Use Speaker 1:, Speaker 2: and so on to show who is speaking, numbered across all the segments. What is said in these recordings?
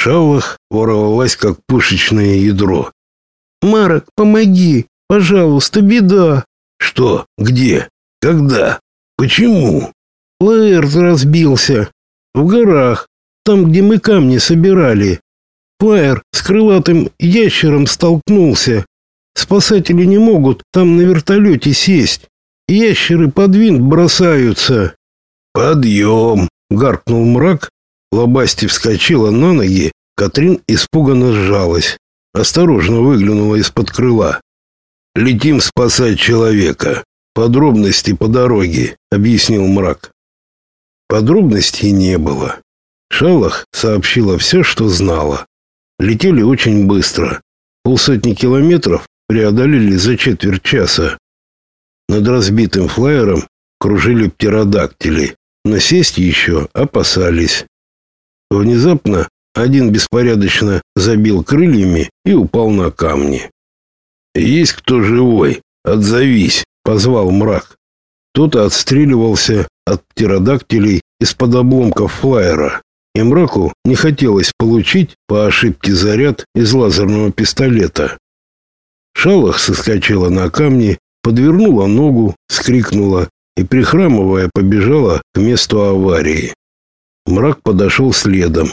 Speaker 1: Шалах ворвалась, как пушечное ядро.
Speaker 2: «Марок, помоги! Пожалуйста, беда!»
Speaker 1: «Что? Где? Когда? Почему?»
Speaker 2: «Лаэрт разбился. В горах, там, где мы камни собирали. Флайер с крылатым ящером столкнулся. Спасатели не могут там на вертолете сесть. Ящеры под винт бросаются».
Speaker 1: «Подъем!» — гаркнул Мрак. Лобасти вскочила на ноги. Катрин испуганно сжалась. Осторожно выглянула из-под крыла. «Летим спасать человека. Подробности по дороге», — объяснил Мрак. Подробностей не было. Шалах сообщила все, что знала. Летели очень быстро. 50 километров преодолели за четверть часа. Над разбитым флайером кружили птеродактили, но сесть еще опасались. Внезапно один беспорядочно забил крыльями и упал на камни. «Есть кто живой? Отзовись!» — позвал Мрак. Кто-то отстреливался от птеродактилей из-под обломков флайера, и Мраку не хотелось получить по ошибке заряд из лазерного пистолета. Шалах соскочила на камни, подвернула ногу, вскрикнула и, прихрамывая, побежала к месту аварии. Мрак подошел следом.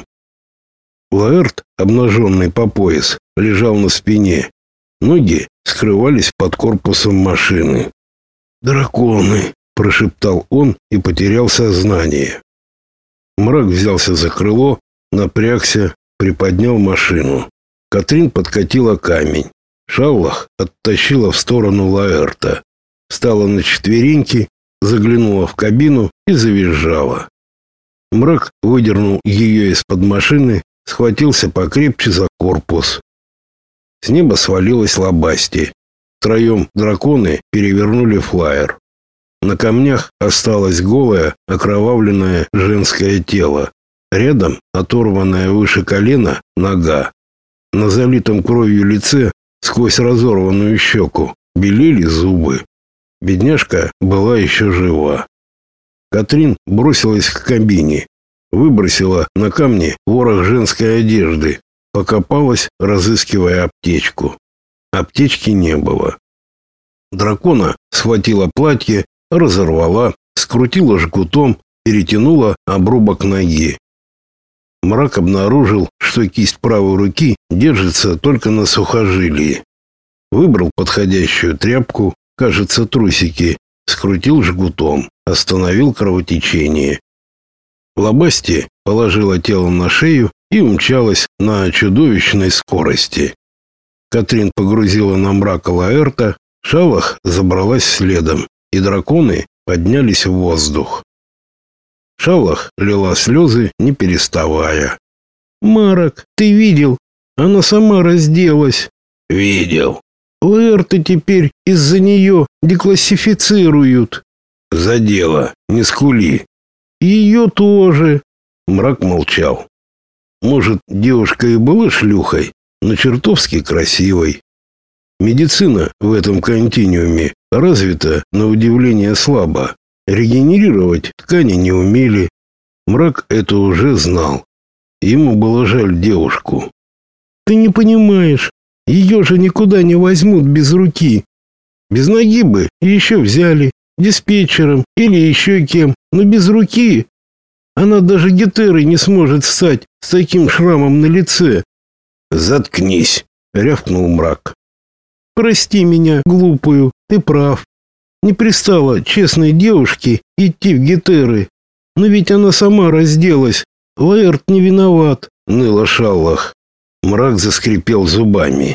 Speaker 1: Лаэрт, обнаженный по пояс, лежал на спине. Ноги скрывались под корпусом машины. «Драконы!» — прошептал он и потерял сознание. Мрак взялся за крыло, напрягся, приподнял машину. Катрин подкатила камень. Шаллах оттащила в сторону Лаэрта. Встала на четвереньки, заглянула в кабину и завизжала. Мрак выдернул ее из-под машины, схватился покрепче за корпус. С неба свалилась Лобасти. Втроем драконы перевернули флайер. На камнях осталось голое, окровавленное женское тело. Рядом оторванная выше колена нога. На залитом кровью лице, сквозь разорванную щеку, белели зубы. Бедняжка была еще жива. Катрин бросилась к кабине, выбросила на камни ворох женской одежды, покопалась, разыскивая аптечку. Аптечки не было. Дракона схватила платье, разорвала, скрутила жгутом, перетянула обрубок ноги. Мрак обнаружил, что кисть правой руки держится только на сухожилии. Выбрал подходящую тряпку, кажется, трусики, скрутил жгутом, остановил кровотечение. Лобасти положила тело на шею и умчалась на чудовищной скорости. Катрин погрузила на Мрака Лаэрта, Шалах забралась следом, и драконы поднялись в воздух. Шалах лила слезы, не переставая.
Speaker 2: «Марок, ты видел? Она сама разделась».
Speaker 1: «Видел».
Speaker 2: «Лаэрта теперь из-за нее деклассифицируют».
Speaker 1: «За дело, не скули».
Speaker 2: «Ее тоже».
Speaker 1: Мрак молчал. Может, девушка и была шлюхой, но чертовски красивой. Медицина в этом континууме развита на удивление слабо. Регенерировать ткани не умели. Мрак это уже знал. Ему было жаль девушку.
Speaker 2: «Ты не понимаешь, ее же никуда не возьмут без руки. Без ноги бы еще взяли, диспетчером или еще кем, но без руки. Она даже гетерой не сможет встать с таким шрамом на лице».
Speaker 1: «Заткнись», — рявкнул Мрак.
Speaker 2: «Прости меня, глупую, ты прав. Не пристало честной девушке идти в гетеры. Но ведь она сама разделась. Лаэрт не виноват», — ныла Шаллах.
Speaker 1: Мрак заскрипел зубами.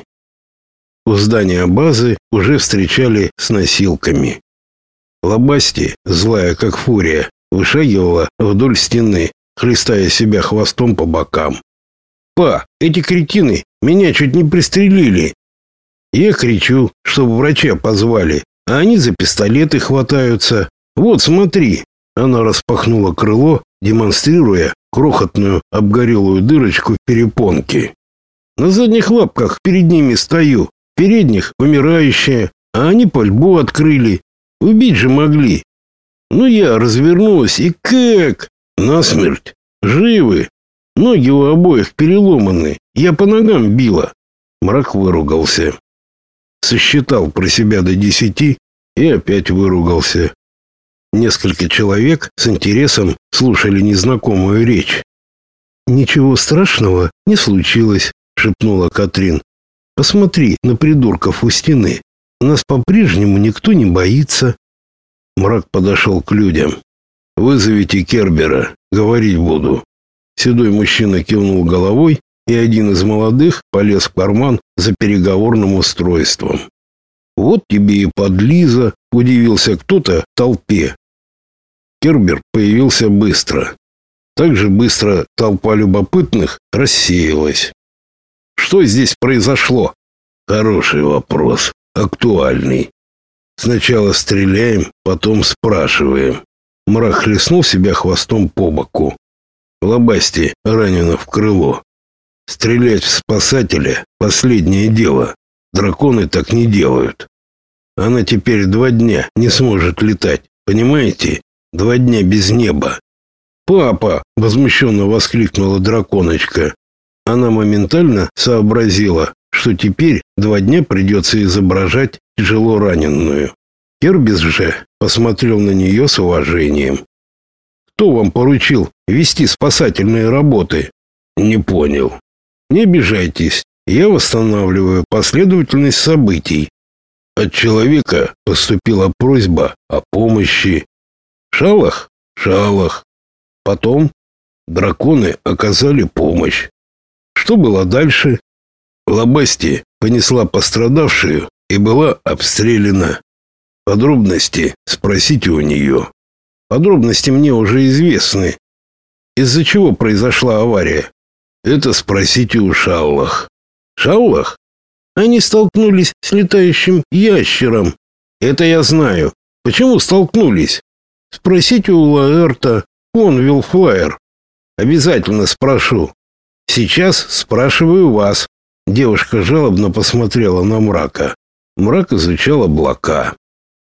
Speaker 1: У здания базы уже встречали с носилками. Лобасти, злая как фурия, вышагивала вдоль стены, хлестая себя хвостом по бокам. «Па, эти кретины меня чуть не пристрелили. Я кричу, чтобы врача позвали, а они за пистолеты хватаются. Вот, смотри». Она распахнула крыло, демонстрируя крохотную обгорелую дырочку в перепонке. «На задних лапках перед ними стою, передних умирающая, а они пальбу открыли. Убить же могли. Ну, я развернулась и как? Насмерть. Живы. Ноги у обоих переломаны. Я по ногам била. Мрак выругался. Сосчитал про себя до 10 и опять выругался. Несколько человек с интересом слушали незнакомую речь. «Ничего страшного не случилось», — шепнула Катрин. «Посмотри на придурков у стены. Нас по-прежнему никто не боится». Мрак подошел к людям. «Вызовите Кербера, говорить буду». Седой мужчина кивнул головой, и один из молодых полез в карман за переговорным устройством. «Вот тебе и подлиза», — удивился кто-то в толпе. Кербер появился быстро. Так же быстро толпа любопытных рассеялась. «Что здесь произошло?» «Хороший вопрос, актуальный. Сначала стреляем, потом спрашиваем». Мрак хлестнул себя хвостом по боку. Лобасти ранена в крыло. Стрелять в спасателя — последнее дело. Драконы так не делают. Она теперь 2 дня не сможет летать, понимаете? 2 дня без неба. «Папа!» — возмущенно воскликнула драконочка. Она моментально сообразила, что теперь 2 дня придется изображать тяжело раненую. Кербис же посмотрел на нее с уважением. «Кто вам поручил вести спасательные работы?» «Не понял». «Не обижайтесь, я восстанавливаю последовательность событий». От человека поступила просьба о помощи. «Шалах?» «Шалах». Потом драконы оказали помощь. Что было дальше? Лобасти понесла пострадавшую и была обстреляна. Подробности спросите у нее. Подробности мне уже известны. Из-за чего произошла авария? Это спросите у Шаллах. Шаллах? Они столкнулись с летающим ящером. Это я знаю. Почему столкнулись? Спросите у Лаэрта. Он вел флайер. Обязательно спрошу. Сейчас спрашиваю вас. Девушка жалобно посмотрела на Мрака. Мрак изучал облака.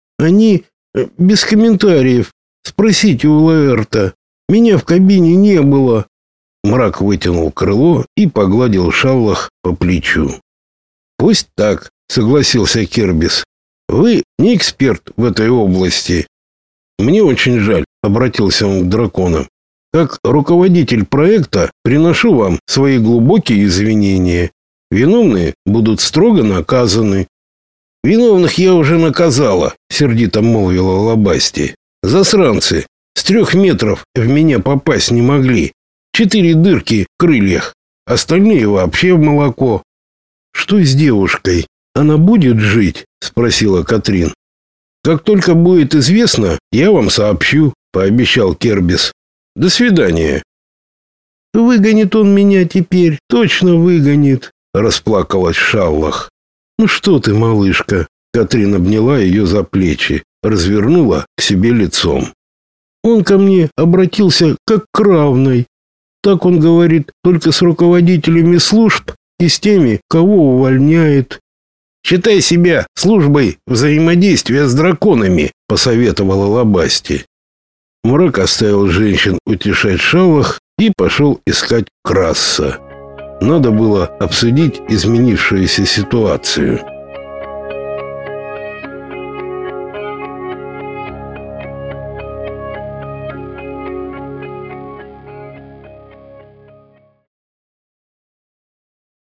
Speaker 1: Они без комментариев. Спросите у Лаэрта. Меня в кабине не было. Мрак вытянул крыло и погладил Шаллах по плечу. Пусть так, согласился Кербис. Вы не эксперт в этой области. Мне очень жаль, обратился он к драконам. Как руководитель проекта приношу вам свои глубокие извинения. Виновные будут строго наказаны. Виновных я уже наказала, сердито молвила Лобасти. Засранцы с 3 метров в меня попасть не могли. 4 дырки в крыльях, остальные вообще в молоко. Что с девушкой? Она будет жить? Спросила Катрин. Как только будет известно, я вам сообщу, пообещал Кербис. До свидания. Выгонит он меня теперь, точно выгонит, расплакалась Шаллах. Ну что ты, малышка? Катрин обняла ее за плечи, развернула к себе лицом. Он ко мне обратился как к равной. Так он говорит только с руководителями служб и с теми, кого увольняет. Считай себя службой взаимодействия с драконами, посоветовала Лобасти. Мрак оставил женщин утешать Шаллах и пошел искать Красса. Надо было обсудить изменившуюся ситуацию.